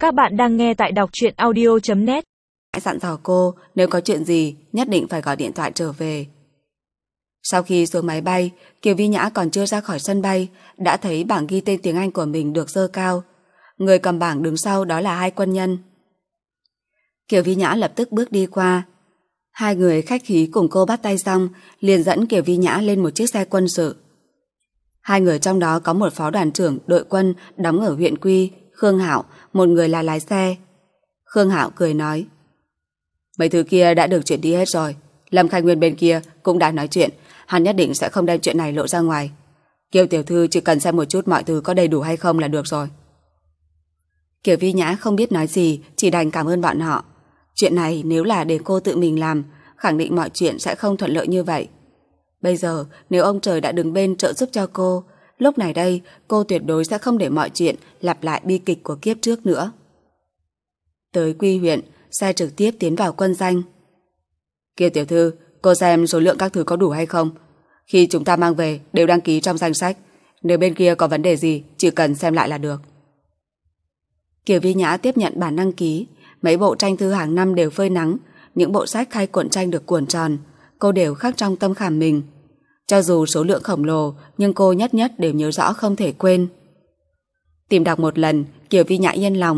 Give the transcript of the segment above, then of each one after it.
Các bạn đang nghe tại đọc truyện audio.net. Dặn dò cô nếu có chuyện gì nhất định phải gọi điện thoại trở về. Sau khi xuống máy bay, Kiều Vi Nhã còn chưa ra khỏi sân bay đã thấy bảng ghi tên tiếng Anh của mình được giơ cao. Người cầm bảng đứng sau đó là hai quân nhân. Kiều Vi Nhã lập tức bước đi qua. Hai người khách khí cùng cô bắt tay xong liền dẫn Kiều Vi Nhã lên một chiếc xe quân sự. Hai người trong đó có một phó đoàn trưởng đội quân đóng ở huyện Quy, Khương Hạo, một người là lái xe. Khương Hạo cười nói: mấy thứ kia đã được chuyển đi hết rồi. Lâm Khai Nguyên bên kia cũng đã nói chuyện, hắn nhất định sẽ không đem chuyện này lộ ra ngoài. Kiều tiểu thư chỉ cần xem một chút mọi thứ có đầy đủ hay không là được rồi. Kiều Vi Nhã không biết nói gì, chỉ đành cảm ơn bọn họ. Chuyện này nếu là để cô tự mình làm, khẳng định mọi chuyện sẽ không thuận lợi như vậy. Bây giờ nếu ông trời đã đứng bên trợ giúp cho cô, lúc này đây cô tuyệt đối sẽ không để mọi chuyện lặp lại bi kịch của kiếp trước nữa. Tới Quy huyện, xe trực tiếp tiến vào quân danh. Kiều tiểu thư, cô xem số lượng các thứ có đủ hay không? Khi chúng ta mang về đều đăng ký trong danh sách. Nếu bên kia có vấn đề gì chỉ cần xem lại là được. Kiều Vi Nhã tiếp nhận bản đăng ký. Mấy bộ tranh thư hàng năm đều phơi nắng. Những bộ sách khai cuộn tranh được cuộn tròn, cô đều khắc trong tâm khảm mình. Cho dù số lượng khổng lồ, nhưng cô nhất nhất đều nhớ rõ không thể quên. Tìm đọc một lần, Kiều Vi Nhã yên lòng.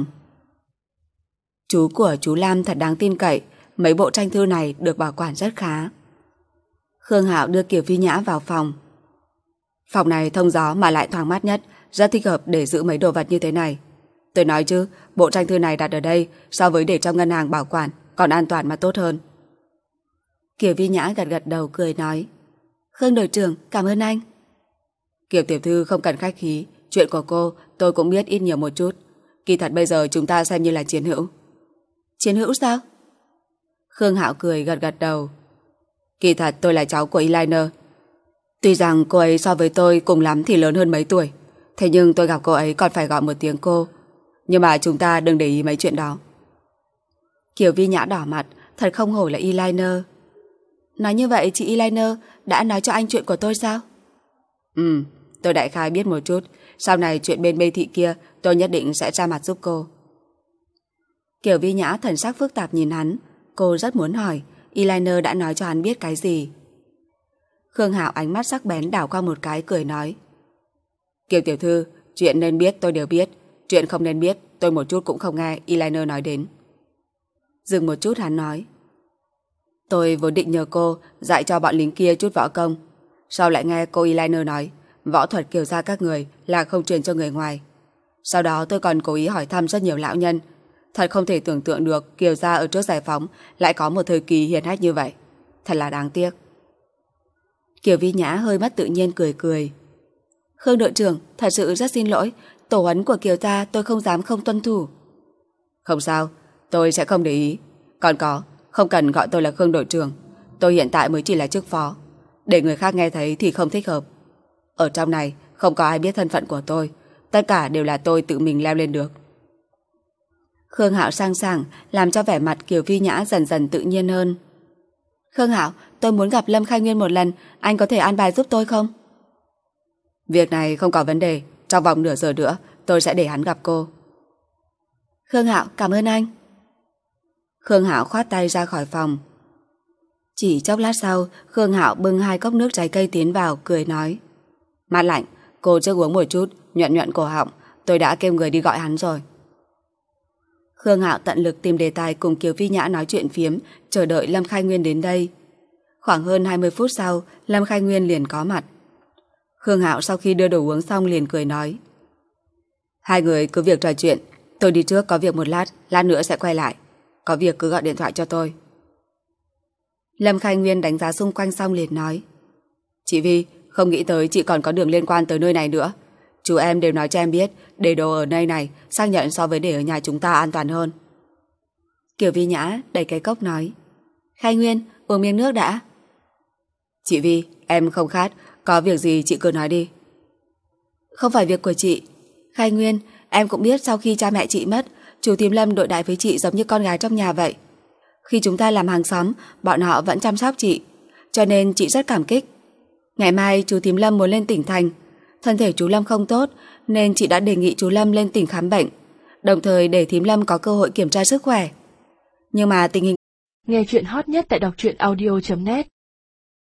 Chú của chú Lam thật đáng tin cậy. Mấy bộ tranh thư này được bảo quản rất khá. Khương Hạo đưa Kiều Vi Nhã vào phòng. Phòng này thông gió mà lại thoáng mát nhất, rất thích hợp để giữ mấy đồ vật như thế này. Tôi nói chứ, bộ tranh thư này đặt ở đây so với để trong ngân hàng bảo quản còn an toàn mà tốt hơn. Kiều Vi Nhã gật gật đầu cười nói: Khương đội trưởng, cảm ơn anh. Kiều tiểu thư không cần khách khí, chuyện của cô tôi cũng biết ít nhiều một chút. Kỳ thật bây giờ chúng ta xem như là chiến hữu. Chiến hữu sao? Khương Hạo cười gật gật đầu. Kỳ thật tôi là cháu của Eliner. Tuy rằng cô ấy so với tôi cùng lắm thì lớn hơn mấy tuổi, thế nhưng tôi gặp cô ấy còn phải gọi một tiếng cô. Nhưng mà chúng ta đừng để ý mấy chuyện đó. Kiều Vi Nhã đỏ mặt, thật không hổ là Eliner. Nói như vậy chị Eliner đã nói cho anh chuyện của tôi sao? Tôi đại khái biết một chút. Sau này chuyện bên Bê Thị kia tôi nhất định sẽ ra mặt giúp cô. Kiều Vi Nhã thần sắc phức tạp nhìn hắn. Cô rất muốn hỏi Eliner đã nói cho hắn biết cái gì. Khương Hạo ánh mắt sắc bén đảo qua một cái cười nói: Kiều tiểu thư, chuyện nên biết tôi đều biết, chuyện không nên biết tôi một chút cũng không nghe Eliner nói đến. Dừng một chút hắn nói: tôi vốn định nhờ cô dạy cho bọn lính kia chút võ công, sau lại nghe cô Eliner nói võ thuật Kiều gia các người là không truyền cho người ngoài. Sau đó tôi còn cố ý hỏi thăm rất nhiều lão nhân. Thật không thể tưởng tượng được Kiều gia ở trước giải phóng lại có một thời kỳ hiển hách như vậy. Thật là đáng tiếc. Kiều Vi Nhã hơi mất tự nhiên cười cười. Khương đội trưởng, thật sự rất xin lỗi, tổ huấn của Kiều gia tôi không dám không tuân thủ. Không sao, tôi sẽ không để ý. Còn có, không cần gọi tôi là Khương đội trưởng. Tôi hiện tại mới chỉ là chức phó. Để người khác nghe thấy thì không thích hợp. Ở trong này không có ai biết thân phận của tôi. Tất cả đều là tôi tự mình leo lên được. Khương Hạo sang sảng làm cho vẻ mặt Kiều Vi Nhã dần dần tự nhiên hơn. Khương Hạo, tôi muốn gặp Lâm Khai Nguyên một lần, anh có thể an bài giúp tôi không? Việc này không có vấn đề, trong vòng nửa giờ nữa tôi sẽ để hắn gặp cô. Khương Hạo, cảm ơn anh. Khương Hạo khoát tay ra khỏi phòng. Chỉ chốc lát sau, Khương Hạo bưng 2 cốc nước trái cây tiến vào, cười nói: mát lạnh, cô chưa uống một chút, nhuận nhuận cổ họng, tôi đã kêu người đi gọi hắn rồi. Khương Hạo tận lực tìm đề tài cùng Kiều Vi Nhã nói chuyện phiếm, chờ đợi Lâm Khai Nguyên đến đây. Khoảng hơn 20 phút sau, Lâm Khai Nguyên liền có mặt. Khương Hạo sau khi đưa đồ uống xong liền cười nói: hai người cứ việc trò chuyện, tôi đi trước có việc một lát nữa sẽ quay lại. Có việc cứ gọi điện thoại cho tôi. Lâm Khai Nguyên đánh giá xung quanh xong liền nói: chị Vi, không nghĩ tới chị còn có đường liên quan tới nơi này nữa. Chú em đều nói cho em biết để đồ ở nơi này xác nhận so với để ở nhà chúng ta an toàn hơn. Kiều Vi Nhã đẩy cái cốc nói: Khai Nguyên, uống miếng nước đã. Chị Vi, em không khát, có việc gì chị cứ nói đi. Không phải việc của chị. Khai Nguyên, em cũng biết sau khi cha mẹ chị mất, chú Tím Lâm đối đãi với chị giống như con gái trong nhà vậy. Khi chúng ta làm hàng xóm, bọn họ vẫn chăm sóc chị, cho nên chị rất cảm kích. Ngày mai chú Tím Lâm muốn lên tỉnh thành. Thân thể chú Lâm không tốt nên chị đã đề nghị chú Lâm lên tỉnh khám bệnh. đồng thời để thím Lâm có cơ hội kiểm tra sức khỏe. Nhưng mà tình hình... Nghe chuyện hot nhất tại đọc truyện audio.net